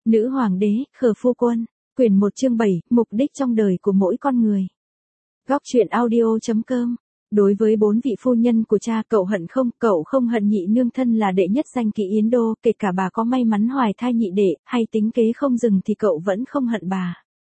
Nữ hoàng đế, Khờ Phu Quân, quyển 1 chương 7, mục đích trong đời của mỗi con người. Góc truyện audio.com. Đối với 4 vị phu nhân của cha, cậu hận không? Cậu không hận nhị nương thân là đệ nhất danh kỵ Yến Đô, kể cả bà có may mắn hoài thai nhị đệ, hay tính kế không dừng thì cậu vẫn không hận bà.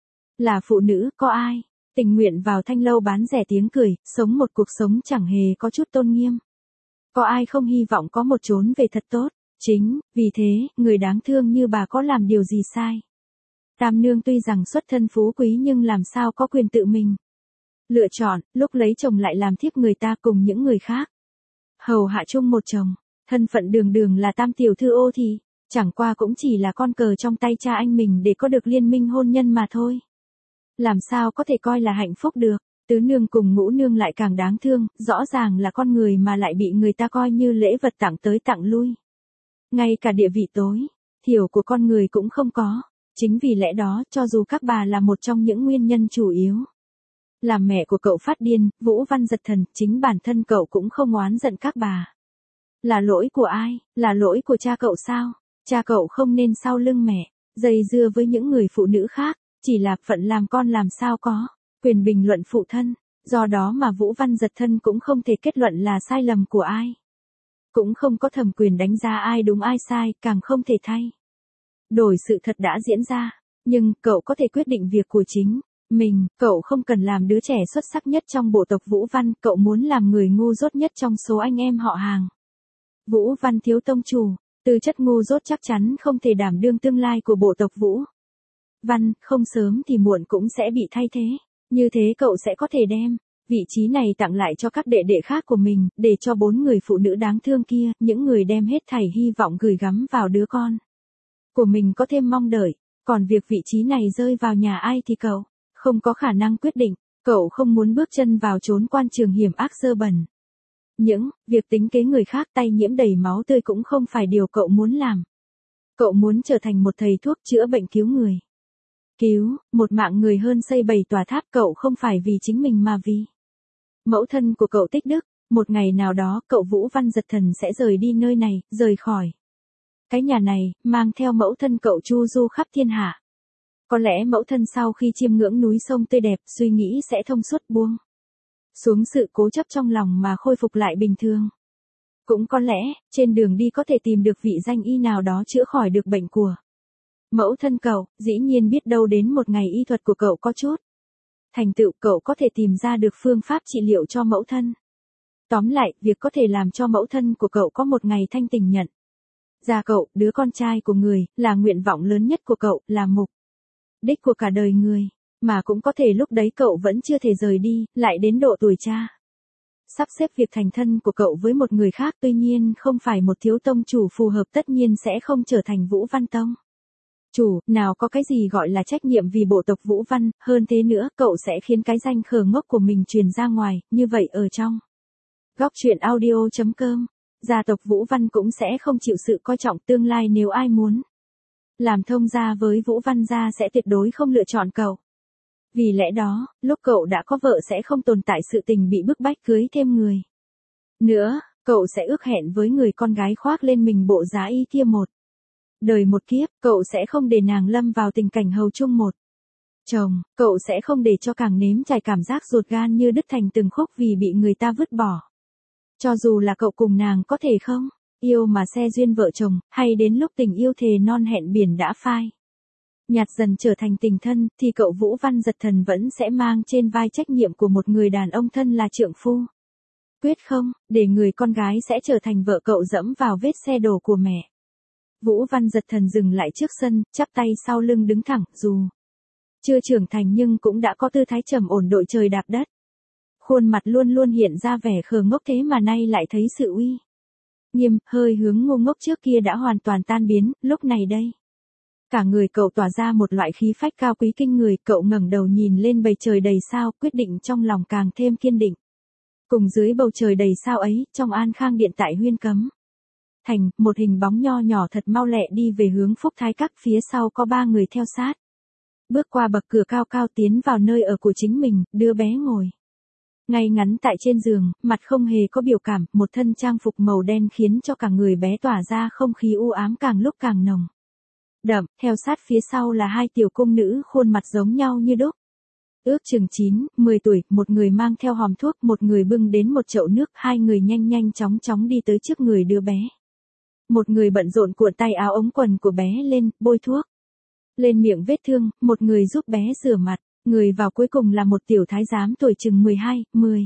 Là phụ nữ, có ai tình nguyện vào thanh lâu bán rẻ tiếng cười, sống một cuộc sống chẳng hề có chút tôn nghiêm? Có ai không hy vọng có một chốn về thật tốt? Chính vì thế, người đáng thương như bà có làm điều gì sai? Tam nương tuy rằng xuất thân phú quý nhưng làm sao có quyền tự mình lựa chọn, lúc lấy chồng lại làm thiếp người ta cùng những người khác hầu hạ chung một chồng. Thân phận đường đường là tam tiểu thư ô thì chẳng qua cũng chỉ là con cờ trong tay cha anh mình để có được liên minh hôn nhân mà thôi. Làm sao có thể coi là hạnh phúc được? Tứ nương cùng ngũ nương lại càng đáng thương, rõ ràng là con người mà lại bị người ta coi như lễ vật tặng tới tặng lui. Ngay cả địa vị tối thiểu của con người cũng không có. Chính vì lẽ đó, cho dù các bà là một trong những nguyên nhân chủ yếu làm mẹ của cậu phát điên, Vũ Văn giật thần, chính bản thân cậu cũng không oán giận các bà. Là lỗi của ai? Là lỗi của cha cậu sao? Cha cậu không nên sau lưng mẹ dây dưa với những người phụ nữ khác, chỉ là phận làm con làm sao có quyền bình luận phụ thân. Do đó mà Vũ Văn giật thân cũng không thể kết luận là sai lầm của ai, cũng không có thẩm quyền đánh giá ai đúng ai sai, càng không thể thay đổi sự thật đã diễn ra. Nhưng cậu có thể quyết định việc của chính mình. Cậu không cần làm đứa trẻ xuất sắc nhất trong bộ tộc Vũ Văn, cậu muốn làm người ngu dốt nhất trong số anh em họ hàng Vũ Văn thiếu tông chủ. Tư chất ngu dốt chắc chắn không thể đảm đương tương lai của bộ tộc Vũ Văn, không sớm thì muộn cũng sẽ bị thay thế. Như thế cậu sẽ có thể đem vị trí này tặng lại cho các đệ đệ khác của mình, để cho 4 người phụ nữ đáng thương kia, những người đem hết thảy hy vọng gửi gắm vào đứa con của mình có thêm mong đợi. Còn việc vị trí này rơi vào nhà ai thì cậu không có khả năng quyết định. Cậu không muốn bước chân vào chốn quan trường hiểm ác dơ bẩn. Những việc tính kế người khác tay nhiễm đầy máu tươi cũng không phải điều cậu muốn làm. Cậu muốn trở thành một thầy thuốc chữa bệnh cứu người. Cứu một mạng người hơn xây 7 tòa tháp. Cậu không phải vì chính mình mà vì mẫu thân của cậu Tích Đức. Một ngày nào đó cậu Vũ Văn giật thần sẽ rời đi nơi này, rời khỏi cái nhà này, mang theo mẫu thân cậu chu du khắp thiên hạ. Có lẽ mẫu thân sau khi chiêm ngưỡng núi sông tươi đẹp, suy nghĩ sẽ thông suốt, buông xuống sự cố chấp trong lòng mà khôi phục lại bình thường. Cũng có lẽ, trên đường đi có thể tìm được vị danh y nào đó chữa khỏi được bệnh của mẫu thân cậu. Dĩ nhiên biết đâu đến một ngày y thuật của cậu có chút thành tựu, cậu có thể tìm ra được phương pháp trị liệu cho mẫu thân. Tóm lại, việc có thể làm cho mẫu thân của cậu có một ngày thanh tỉnh nhận ra cậu, đứa con trai của người, là nguyện vọng lớn nhất của cậu, là mục đích của cả đời người. Mà cũng có thể lúc đấy cậu vẫn chưa thể rời đi, lại đến độ tuổi cha sắp xếp việc thành thân của cậu với một người khác. Tuy nhiên không phải một thiếu tông chủ phù hợp tất nhiên sẽ không trở thành Vũ Văn tông chủ. Nào có cái gì gọi là trách nhiệm vì bộ tộc Vũ Văn. Hơn thế nữa, cậu sẽ khiến cái danh khờ ngốc của mình truyền ra ngoài. Như vậy ở trong góc truyện audio.com, gia tộc Vũ Văn cũng sẽ không chịu sự coi trọng. Tương lai nếu ai muốn làm thông gia với Vũ Văn gia sẽ tuyệt đối không lựa chọn cậu. Vì lẽ đó, lúc cậu đã có vợ sẽ không tồn tại sự tình bị bức bách cưới thêm người nữa. Cậu sẽ ước hẹn với người con gái khoác lên mình bộ giá y kia một đời một kiếp. Cậu sẽ không để nàng lâm vào tình cảnh hầu chung một chồng. Cậu sẽ không để cho càng nếm trải cảm giác ruột gan như đứt thành từng khúc vì bị người ta vứt bỏ. Cho dù là cậu cùng nàng có thể không yêu mà xe duyên vợ chồng, hay đến lúc tình yêu thề non hẹn biển đã phai nhạt dần trở thành tình thân, thì cậu Vũ Văn giật thần vẫn sẽ mang trên vai trách nhiệm của một người đàn ông thân là trượng phu. Quyết không để người con gái sẽ trở thành vợ cậu dẫm vào vết xe đổ của mẹ. Vũ Văn giật thần dừng lại trước sân, chắp tay sau lưng đứng thẳng. Dù chưa trưởng thành nhưng cũng đã có tư thái trầm ổn đội trời đạp đất. Khuôn mặt luôn luôn hiện ra vẻ khờ ngốc, thế mà nay lại thấy sự uy nghiêm, hơi hướng ngu ngốc trước kia đã hoàn toàn tan biến. Lúc này đây, cả người cậu tỏa ra một loại khí phách cao quý kinh người. Cậu ngẩng đầu nhìn lên bầu trời đầy sao, quyết định trong lòng càng thêm kiên định. Cùng dưới bầu trời đầy sao ấy, trong An Khang điện tại Huyên Cấm thành, một hình bóng nho nhỏ thật mau lẹ đi về hướng Phúc Thái Các. Phía sau có 3 người theo sát, bước qua bậc cửa cao cao tiến vào nơi ở của chính mình. Đứa bé ngồi ngay ngắn tại trên giường, mặt không hề có biểu cảm, một thân trang phục màu đen khiến cho cả người bé tỏa ra không khí u ám càng lúc càng nồng. đậm, theo sát phía sau là hai tiểu cung nữ khuôn mặt giống nhau như đúc. Ước chừng 9, 10 tuổi, một người mang theo hòm thuốc, một người bưng đến một chậu nước, hai người nhanh nhanh chóng chóng đi tới trước người đứa bé. Một người bận rộn cuộn tay áo ống quần của bé lên, bôi thuốc lên miệng vết thương, một người giúp bé rửa mặt, người vào cuối cùng là một tiểu thái giám tuổi chừng 12, 10.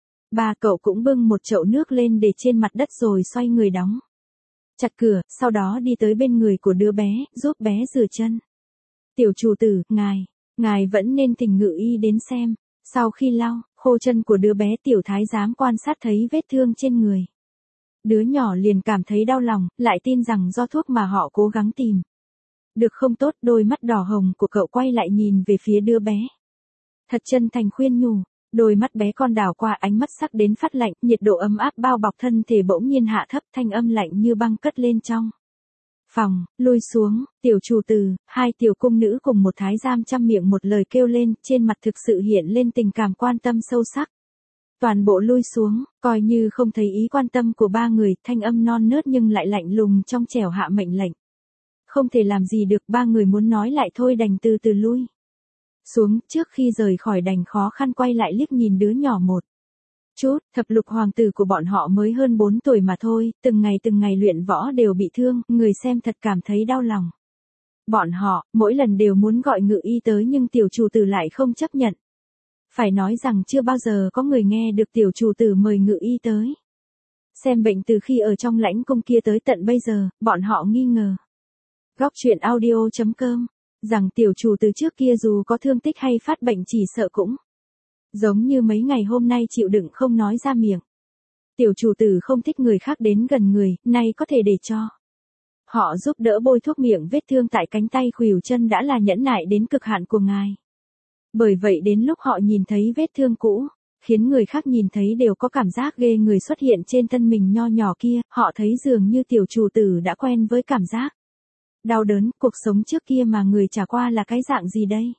Ba cậu cũng bưng một chậu nước lên để trên mặt đất rồi xoay người đóng chặt cửa, sau đó đi tới bên người của đứa bé, giúp bé rửa chân. Tiểu chủ tử, ngài vẫn nên thỉnh ngự y đến xem. Sau khi lau khô chân của đứa bé, tiểu thái giám quan sát thấy vết thương trên người. Đứa nhỏ liền cảm thấy đau lòng, lại tin rằng do thuốc mà họ cố gắng tìm được không tốt, đôi mắt đỏ hồng của cậu quay lại nhìn về phía đứa bé. Thật chân thành khuyên nhủ, đôi mắt bé con đảo qua, ánh mắt sắc đến phát lạnh, nhiệt độ ấm áp bao bọc thân thể bỗng nhiên hạ thấp, thanh âm lạnh như băng cất lên trong phòng. Lui xuống, tiểu chủ tử. Hai tiểu cung nữ cùng một thái giám chăm miệng một lời kêu lên, trên mặt thực sự hiện lên tình cảm quan tâm sâu sắc. Toàn bộ lui xuống, coi như không thấy ý quan tâm của ba người, thanh âm non nớt nhưng lại lạnh lùng trong trẻo hạ mệnh lệnh. Không thể làm gì được, ba người muốn nói lại thôi đành từ từ lui xuống, trước khi rời khỏi đành khó khăn quay lại liếc nhìn đứa nhỏ một chút. Thập lục hoàng tử của bọn họ mới hơn 4 tuổi mà thôi, từng ngày luyện võ đều bị thương, người xem thật cảm thấy đau lòng. Bọn họ, mỗi lần đều muốn gọi ngự y tới nhưng tiểu chủ tử lại không chấp nhận. Phải nói rằng chưa bao giờ có người nghe được tiểu chủ tử mời ngự y tới xem bệnh từ khi ở trong lãnh cung kia tới tận bây giờ, bọn họ nghi ngờ. Góc truyện audio.com rằng tiểu chủ từ trước kia dù có thương tích hay phát bệnh chỉ sợ cũng giống như mấy ngày hôm nay chịu đựng không nói ra miệng. Tiểu chủ tử không thích người khác đến gần người, nay có thể để cho họ giúp đỡ bôi thuốc miệng vết thương tại cánh tay khuỷu chân đã là nhẫn nại đến cực hạn của ngài. Bởi vậy đến lúc họ nhìn thấy vết thương cũ, khiến người khác nhìn thấy đều có cảm giác ghê người xuất hiện trên thân mình nho nhỏ kia, họ thấy dường như tiểu chủ tử đã quen với cảm giác đau đớn, cuộc sống trước kia mà người trải qua là cái dạng gì đây?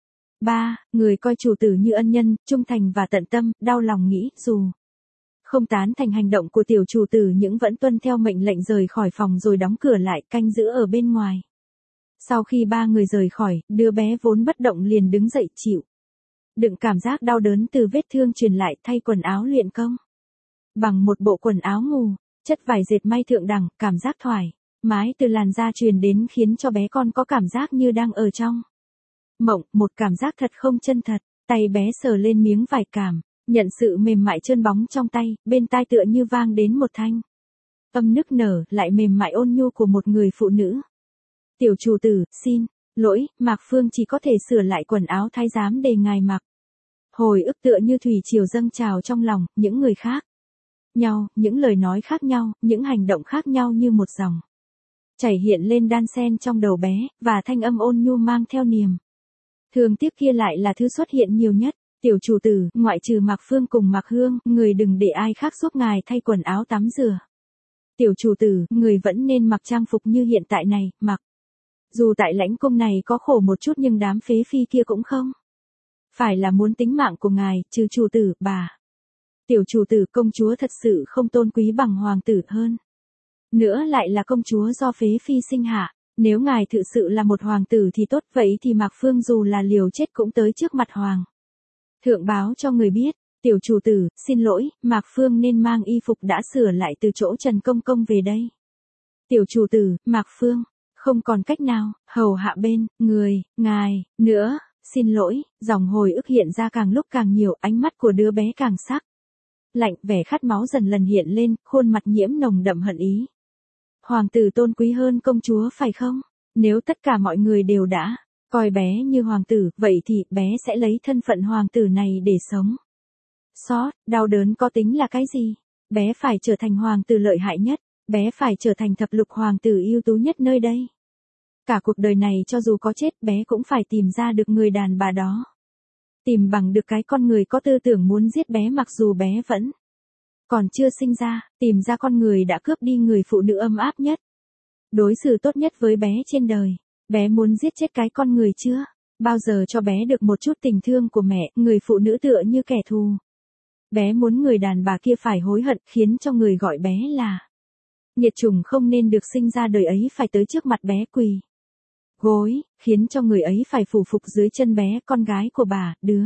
3. Người coi chủ tử như ân nhân, trung thành và tận tâm, đau lòng nghĩ, dù không tán thành hành động của tiểu chủ tử nhưng vẫn tuân theo mệnh lệnh rời khỏi phòng rồi đóng cửa lại, canh giữ ở bên ngoài. Sau khi ba người rời khỏi, đứa bé vốn bất động liền đứng dậy chịu đựng cảm giác đau đớn từ vết thương truyền lại, thay quần áo luyện công bằng một bộ quần áo ngủ, chất vải dệt may thượng đẳng, cảm giác thoải mái từ làn da truyền đến khiến cho bé con có cảm giác như đang ở trong mộng, một cảm giác thật không chân thật. Tay bé sờ lên miếng vải cảm, nhận sự mềm mại trơn bóng trong tay, bên tai tựa như vang đến một thanh âm nức nở, lại mềm mại ôn nhu của một người phụ nữ. Tiểu chủ tử, xin lỗi, Mạc Phương chỉ có thể sửa lại quần áo thái giám để ngài mặc. Hồi ức tựa như thủy triều dâng trào trong lòng, những người khác nhau, những lời nói khác nhau, những hành động khác nhau như một dòng chảy hiện lên đan xen trong đầu bé, và thanh âm ôn nhu mang theo niềm thương tiếc kia lại là thứ xuất hiện nhiều nhất. Tiểu chủ tử, ngoại trừ Mạc Phương cùng Mạc Hương, người đừng để ai khác giúp ngài thay quần áo tắm rửa. Tiểu chủ tử, người vẫn nên mặc trang phục như hiện tại này, mặc. Dù tại lãnh cung này có khổ một chút nhưng đám phế phi kia cũng không phải là muốn tính mạng của ngài, trừ chủ tử, bà. Tiểu chủ tử, công chúa thật sự không tôn quý bằng hoàng tử hơn. Nữa lại là công chúa do phế phi sinh hạ. Nếu ngài thực sự là một hoàng tử thì tốt, vậy thì Mạc Phương dù là liều chết cũng tới trước mặt hoàng thượng báo cho người biết. Tiểu chủ tử, xin lỗi, Mạc Phương nên mang y phục đã sửa lại từ chỗ Trần Công Công về đây. Tiểu chủ tử, Mạc Phương không còn cách nào hầu hạ bên ngài nữa, xin lỗi. Dòng hồi ức hiện ra càng lúc càng nhiều, ánh mắt của đứa bé càng sắc lạnh, vẻ khát máu dần lần hiện lên, khuôn mặt nhiễm nồng đậm hận ý. Hoàng tử tôn quý hơn công chúa phải không? Nếu tất cả mọi người đều đã coi bé như hoàng tử, vậy thì bé sẽ lấy thân phận hoàng tử này để sống sót. Đau đớn có tính là cái gì? Bé phải trở thành hoàng tử lợi hại nhất, bé phải trở thành thập lục hoàng tử ưu tú nhất nơi đây. Cả cuộc đời này cho dù có chết, bé cũng phải tìm ra được người đàn bà đó. Tìm bằng được cái con người có tư tưởng muốn giết bé mặc dù bé vẫn còn chưa sinh ra, tìm ra con người đã cướp đi người phụ nữ ấm áp nhất, đối xử tốt nhất với bé trên đời. Bé muốn giết chết cái con người chưa bao giờ cho bé được một chút tình thương của mẹ, người phụ nữ tựa như kẻ thù. Bé muốn người đàn bà kia phải hối hận, khiến cho người gọi bé là nghiệt chủng không nên được sinh ra đời ấy phải tới trước mặt bé quỳ gối, khiến cho người ấy phải phủ phục dưới chân bé con gái của bà, đứa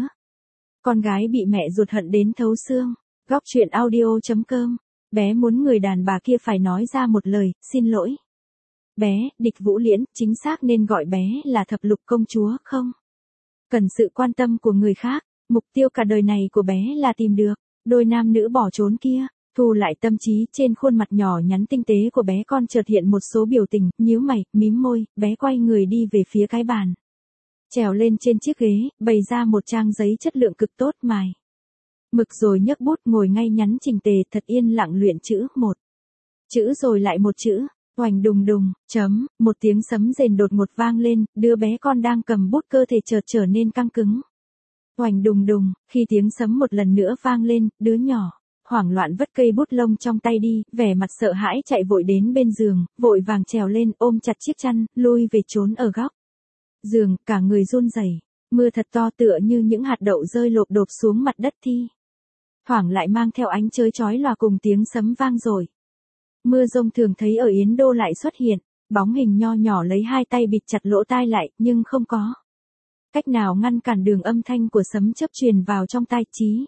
con gái bị mẹ ruột hận đến thấu xương. Góc truyện audio.com. Bé muốn người đàn bà kia phải nói ra một lời, xin lỗi. Bé, Địch Vũ Liễn, chính xác nên gọi bé là thập lục công chúa không? Cần sự quan tâm của người khác, mục tiêu cả đời này của bé là tìm được đôi nam nữ bỏ trốn kia. Thu lại tâm trí, trên khuôn mặt nhỏ nhắn tinh tế của bé con chợt hiện một số biểu tình, nhíu mày, mím môi, bé quay người đi về phía cái bàn. Trèo lên trên chiếc ghế, bày ra một trang giấy chất lượng cực tốt mài mực rồi nhấc bút ngồi ngay nhắn chỉnh tề, thật yên lặng luyện chữ, một chữ rồi lại một chữ. Oành đùng đùng, một tiếng sấm rền đột ngột vang lên, đứa bé con đang cầm bút cơ thể chợt trở nên căng cứng. Oành đùng đùng, khi tiếng sấm một lần nữa vang lên, đứa nhỏ hoảng loạn vứt cây bút lông trong tay đi, vẻ mặt sợ hãi chạy vội đến bên giường, vội vàng trèo lên, ôm chặt chiếc chăn, lui về trốn ở góc giường, cả người run rẩy. Mưa thật to tựa như những hạt đậu rơi lộp độp xuống mặt đất, thi thoảng lại mang theo ánh chớp chói lòa cùng tiếng sấm vang rồi. Mưa rông thường thấy ở Yến Đô lại xuất hiện, bóng hình nho nhỏ lấy hai tay bịt chặt lỗ tai lại, nhưng không có cách nào ngăn cản đường âm thanh của sấm chớp truyền vào trong tai. Trí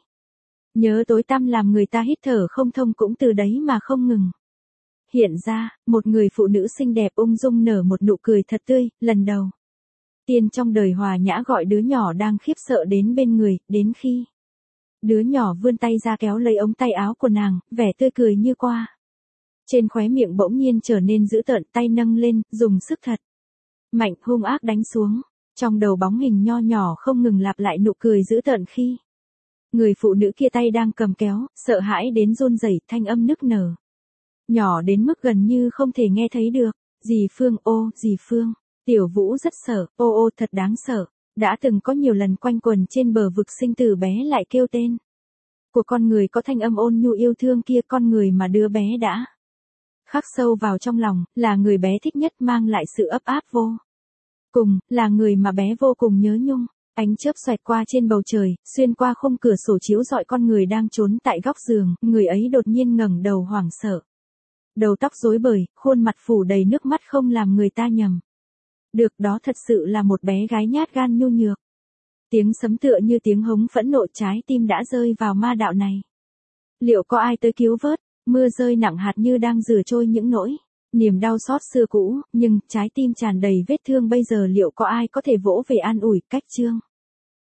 nhớ tối tăm làm người ta hít thở không thông cũng từ đấy mà không ngừng hiện ra. Một người phụ nữ xinh đẹp ung dung nở một nụ cười thật tươi, lần đầu tiên trong đời hòa nhã gọi đứa nhỏ đang khiếp sợ đến bên người, đến khi đứa nhỏ vươn tay ra kéo lấy ống tay áo của nàng, vẻ tươi cười như qua trên khóe miệng bỗng nhiên trở nên dữ tợn, tay nâng lên, dùng sức thật mạnh, hung ác đánh xuống. Trong đầu bóng hình nho nhỏ không ngừng lặp lại nụ cười dữ tợn khi người phụ nữ kia tay đang cầm kéo, sợ hãi đến run rẩy, thanh âm nức nở nhỏ đến mức gần như không thể nghe thấy được. Dì Phương, ô, dì Phương. Tiểu Vũ rất sợ, ô thật đáng sợ. Đã từng có nhiều lần quanh quẩn trên bờ vực sinh tử, bé lại kêu tên của con người có thanh âm ôn nhu yêu thương kia, con người mà đứa bé đã khắc sâu vào trong lòng, là người bé thích nhất, mang lại sự ấp áp vô cùng, là người mà bé vô cùng nhớ nhung. Ánh chớp xoẹt qua trên bầu trời, xuyên qua khung cửa sổ chiếu rọi con người đang trốn tại góc giường, người ấy đột nhiên ngẩng đầu hoảng sợ. Đầu tóc rối bời, khuôn mặt phủ đầy nước mắt không làm người ta nhầm được đó thật sự là một bé gái nhát gan nhu nhược. Tiếng sấm tựa như tiếng hống phẫn nộ, trái tim đã rơi vào ma đạo này. Liệu có ai tới cứu vớt? Mưa rơi nặng hạt như đang rửa trôi những nỗi niềm đau xót xưa cũ, nhưng trái tim tràn đầy vết thương bây giờ liệu có ai có thể vỗ về an ủi? Cách chương